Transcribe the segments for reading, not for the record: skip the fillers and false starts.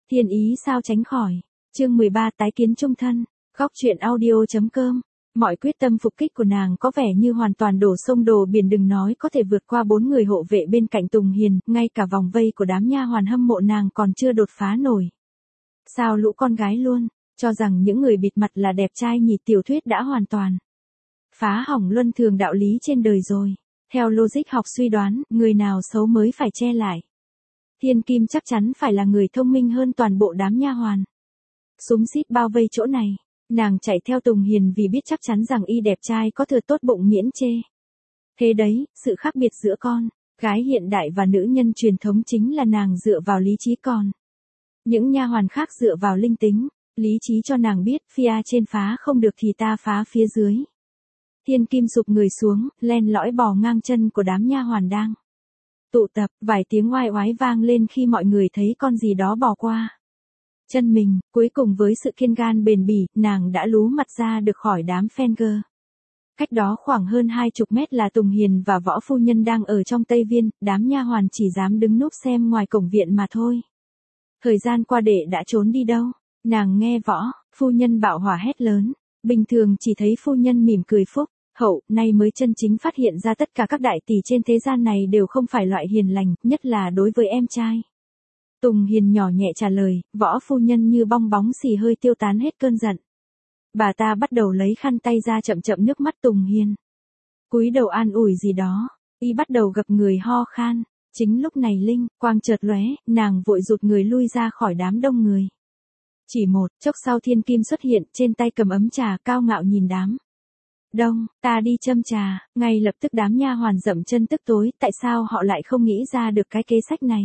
Thiên ý sao tránh khỏi. Chương 13 tái kiến chung thân. Góc truyện audio.com. Mọi quyết tâm phục kích của nàng có vẻ như hoàn toàn đổ sông đổ biển, đừng nói có thể vượt qua 4 người hộ vệ bên cạnh Tùng Hiền, ngay cả vòng vây của đám nha hoàn hâm mộ nàng còn chưa đột phá nổi. Sao lũ con gái luôn, cho rằng những người bịt mặt là đẹp trai nhỉ, tiểu thuyết đã hoàn toàn phá hỏng luân thường đạo lý trên đời rồi. Theo logic học suy đoán, người nào xấu mới phải che lại. Thiên Kim chắc chắn phải là người thông minh hơn toàn bộ đám nha hoàn. Xúm xít bao vây chỗ này, nàng chạy theo Tùng Hiền vì biết chắc chắn rằng y đẹp trai có thừa tốt bụng miễn chê. Thế đấy, sự khác biệt giữa con gái hiện đại và nữ nhân truyền thống chính là nàng dựa vào lý trí, còn những nha hoàn khác dựa vào linh tính. Lý trí cho nàng biết phía trên phá không được thì ta phá phía dưới. Thiên Kim sụp người xuống, len lỏi bò ngang chân của đám nha hoàn đang tụ tập, vài tiếng oai oái vang lên khi mọi người thấy con gì đó bò qua chân mình. Cuối cùng với sự kiên gan bền bỉ, nàng đã lú mặt ra được khỏi đám Fenger. Cách đó khoảng hơn 20 mét là Tùng Hiền và Võ phu nhân đang ở trong Tây Viên, đám nha hoàn chỉ dám đứng núp xem ngoài cổng viện mà thôi. Thời gian qua đệ đã trốn đi đâu? Nàng nghe Võ phu nhân bạo hỏa hét lớn. Bình thường chỉ thấy phu nhân mỉm cười phúc hậu, nay mới chân chính phát hiện ra tất cả các đại tỷ trên thế gian này đều không phải loại hiền lành, nhất là đối với em trai. Tùng Hiền nhỏ nhẹ trả lời. Võ phu nhân như bong bóng xì hơi tiêu tán hết cơn giận. Bà ta bắt đầu lấy khăn tay ra chậm chậm nước mắt Tùng Hiền. Cúi đầu an ủi gì đó, y bắt đầu gập người ho khan. Chính lúc này linh quang chợt lóe, nàng vội rụt người lui ra khỏi đám đông người. Chỉ một chốc sau Thiên Kim xuất hiện, trên tay cầm ấm trà, cao ngạo nhìn đám đông. Ta đi châm trà. Ngay lập tức đám nha hoàn dậm chân tức tối, tại sao họ lại không nghĩ ra được cái kế sách này?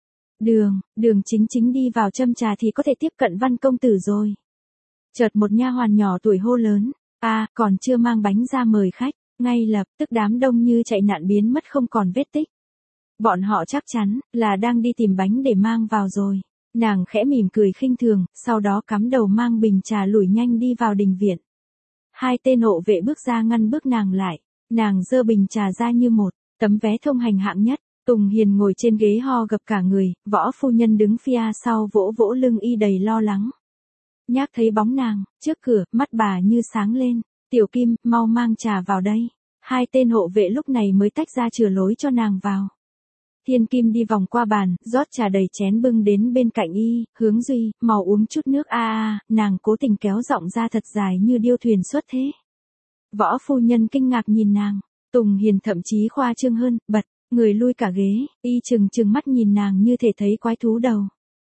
Đường chính đi vào châm trà thì có thể tiếp cận Văn công tử rồi. Chợt một nha hoàn nhỏ tuổi hô lớn, còn chưa mang bánh ra mời khách. Ngay lập tức đám đông như chạy nạn biến mất không còn vết tích. Bọn họ chắc chắn là đang đi tìm bánh để mang vào rồi. Nàng khẽ mỉm cười khinh thường, sau đó cắm đầu mang bình trà lủi nhanh đi vào đình viện. Hai tên hộ vệ bước ra ngăn bước nàng lại. Nàng giơ bình trà ra như một tấm vé thông hành hạng nhất. Tùng Hiền ngồi trên ghế ho gập cả người, Võ phu nhân đứng phía sau vỗ vỗ lưng y đầy lo lắng. Nhác thấy bóng nàng trước cửa, mắt bà như sáng lên. Tiểu Kim, mau mang trà vào đây. Hai tên hộ vệ lúc này mới tách ra chừa lối cho nàng vào. Thiên Kim đi vòng qua bàn, rót trà đầy chén bưng đến bên cạnh y. Hướng Duy, mau uống chút nước. Nàng cố tình kéo giọng ra thật dài như điêu thuyền xuất thế. Võ phu nhân kinh ngạc nhìn nàng. Tùng Hiền thậm chí khoa trương hơn, bật người lui cả ghế, y trừng mắt nhìn nàng như thể thấy quái thú đầu.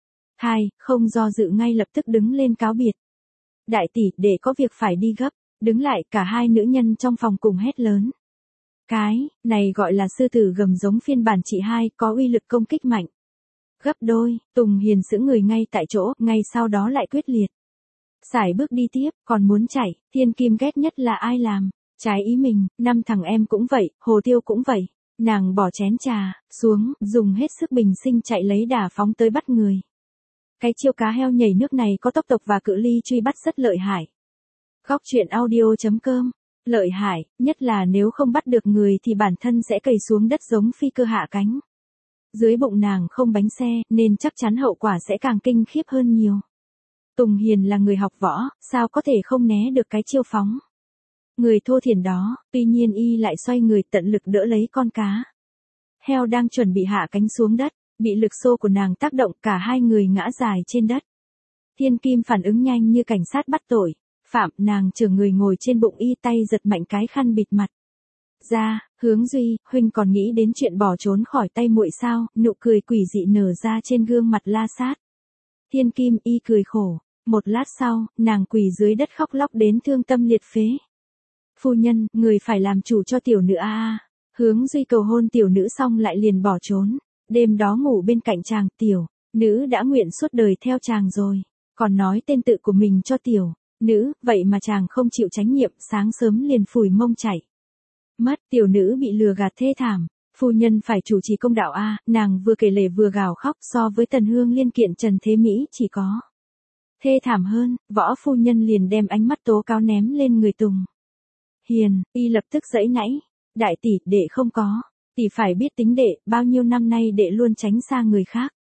Không do dự ngay lập tức đứng lên cáo biệt. Đại tỷ, để có việc phải đi gấp. Đứng lại, cả hai nữ nhân trong phòng cùng hét lớn. Cái này gọi là sư tử gầm giống phiên bản chị hai, có uy lực công kích mạnh gấp đôi. Tùng Hiền sững người ngay tại chỗ, ngay sau đó lại quyết liệt sải bước đi tiếp. Còn muốn chạy. Thiên Kim ghét nhất là ai làm trái ý mình. 5 thằng em cũng vậy, Hồ Tiêu cũng vậy. Nàng bỏ chén trà xuống, dùng hết sức bình sinh chạy lấy đà phóng tới bắt người. Cái chiêu cá heo nhảy nước này có tốc độ và cự ly truy bắt rất lợi hại. Góc truyện audio.com. Lợi hại, nhất là nếu không bắt được người thì bản thân sẽ cày xuống đất giống phi cơ hạ cánh. Dưới bụng nàng không bánh xe, nên chắc chắn hậu quả sẽ càng kinh khiếp hơn nhiều. Tùng Hiền là người học võ, sao có thể không né được cái chiêu phóng người thô thiển đó. Tuy nhiên y lại xoay người tận lực đỡ lấy con cá heo đang chuẩn bị hạ cánh xuống đất. Bị lực xô của nàng tác động, cả hai người ngã dài trên đất. Thiên Kim phản ứng nhanh như cảnh sát bắt tội phạm, nàng chở người ngồi trên bụng y, tay giật mạnh cái khăn bịt mặt ra. Hướng Duy, huynh còn nghĩ đến chuyện bỏ trốn khỏi tay muội sao? Nụ cười quỷ dị nở ra trên gương mặt La Sát. Thiên Kim, y cười khổ. Một lát sau, nàng quỳ dưới đất khóc lóc đến thương tâm liệt phế. Phu nhân, người phải làm chủ cho tiểu nữ Hướng Duy cầu hôn tiểu nữ xong lại liền bỏ trốn. Đêm đó ngủ bên cạnh chàng, tiểu nữ đã nguyện suốt đời theo chàng rồi. Còn nói tên tự của mình cho tiểu nữ, vậy mà chàng không chịu trách nhiệm, sáng sớm liền phủi mông chạy mất. Tiểu nữ bị lừa gạt thê thảm. Phu nhân phải chủ trì công đạo nàng vừa kể lể vừa gào khóc. So với Tần Hương Liên kiện Trần Thế Mỹ chỉ có thê thảm hơn. Võ phu nhân liền đem ánh mắt tố cáo ném lên người Tùng Hiền. Y lập tức giãy nãy. Đại tỷ, đệ không có. Tỷ phải biết tính đệ, bao nhiêu năm nay đệ luôn tránh xa người khác.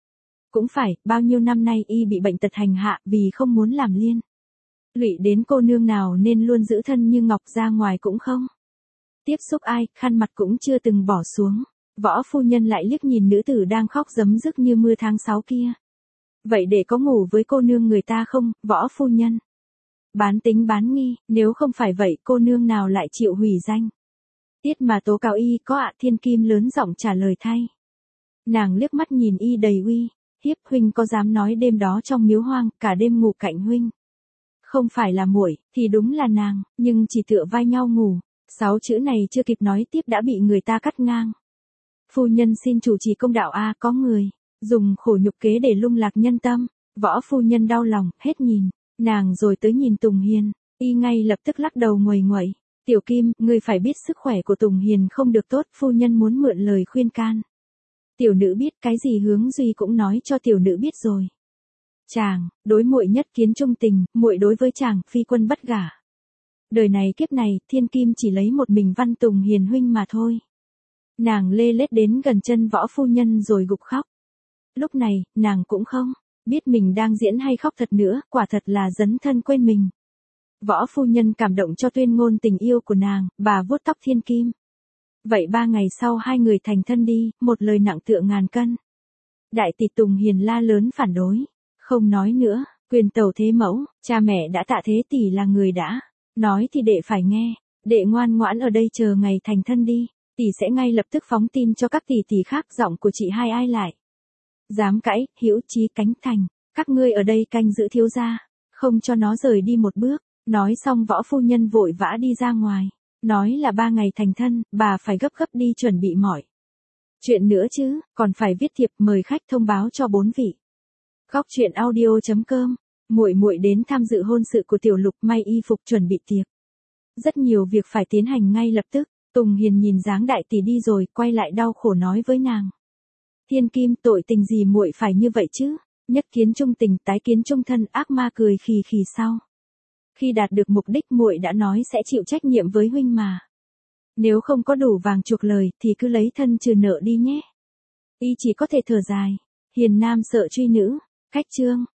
Cũng phải, bao nhiêu năm nay y bị bệnh tật hành hạ vì không muốn làm liên lụy đến cô nương nào nên luôn giữ thân như ngọc, ra ngoài cũng không tiếp xúc ai, khăn mặt cũng chưa từng bỏ xuống. Võ phu nhân lại liếc nhìn nữ tử đang khóc rấm rức như mưa tháng 6 kia. Vậy để có ngủ với cô nương người ta không, võ phu nhân? Bán tính bán nghi, nếu không phải vậy cô nương nào lại chịu hủy danh tiết mà tố cáo y có ạ? Thiên Kim lớn giọng trả lời thay. Nàng liếc mắt nhìn y đầy uy hiếp, huynh có dám nói đêm đó trong miếu hoang, cả đêm ngủ cạnh huynh không phải là muội thì đúng là nàng, nhưng chỉ tựa vai nhau ngủ. 6 chữ này chưa kịp nói tiếp đã bị người ta cắt ngang. Phu nhân xin chủ trì công đạo a, có người dùng khổ nhục kế để lung lạc nhân tâm. Võ phu nhân đau lòng, hết nhìn nàng rồi tới nhìn Tùng Hiền, y ngay lập tức lắc đầu nguầy nguậy. Tiểu Kim, ngươi phải biết sức khỏe của Tùng Hiền không được tốt, phu nhân muốn mượn lời khuyên can. Tiểu nữ biết, cái gì Hướng Duy cũng nói cho tiểu nữ biết rồi. Chàng, đối muội nhất kiến trung tình, muội đối với chàng, phi quân bất gả. Đời này kiếp này, Thiên Kim chỉ lấy một mình Văn Tùng Hiền huynh mà thôi. Nàng lê lết đến gần chân võ phu nhân rồi gục khóc. Lúc này, nàng cũng không biết mình đang diễn hay khóc thật nữa, quả thật là dấn thân quên mình. Võ phu nhân cảm động cho tuyên ngôn tình yêu của nàng, bà vuốt tóc Thiên Kim. Vậy 3 ngày sau hai người thành thân đi, một lời nặng tựa ngàn cân. Đại tỷ Tùng Hiền la lớn phản đối. Không nói nữa, quyền tẩu thế mẫu, cha mẹ đã tạ thế tỷ là người đã. Nói thì đệ phải nghe, đệ ngoan ngoãn ở đây chờ ngày thành thân đi. Tỷ sẽ ngay lập tức phóng tin cho các tỷ tỷ khác, giọng của chị hai ai lại. Dám cãi, Hữu Chí Cánh Thành, các ngươi ở đây canh giữ thiếu gia, không cho nó rời đi một bước. Nói xong võ phu nhân vội vã đi ra ngoài. Nói là 3 ngày thành thân, bà phải gấp gấp đi chuẩn bị mọi chuyện nữa chứ, còn phải viết thiệp mời khách thông báo cho 4 vị. Góc truyện audio.com, muội muội đến tham dự hôn sự của Tiểu Lục, may y phục chuẩn bị tiệc. Rất nhiều việc phải tiến hành ngay lập tức. Tùng Hiền nhìn dáng đại tỷ đi rồi, quay lại đau khổ nói với nàng. Thiên Kim, tội tình gì muội phải như vậy chứ? Nhất kiến trung tình, tái kiến trung thân, ác ma cười khì khì sau. Khi đạt được mục đích muội đã nói sẽ chịu trách nhiệm với huynh mà. Nếu không có đủ vàng chuộc lời thì cứ lấy thân trừ nợ đi nhé. Y chỉ có thể thở dài. Hiền nam sợ truy nữ. Khách chương.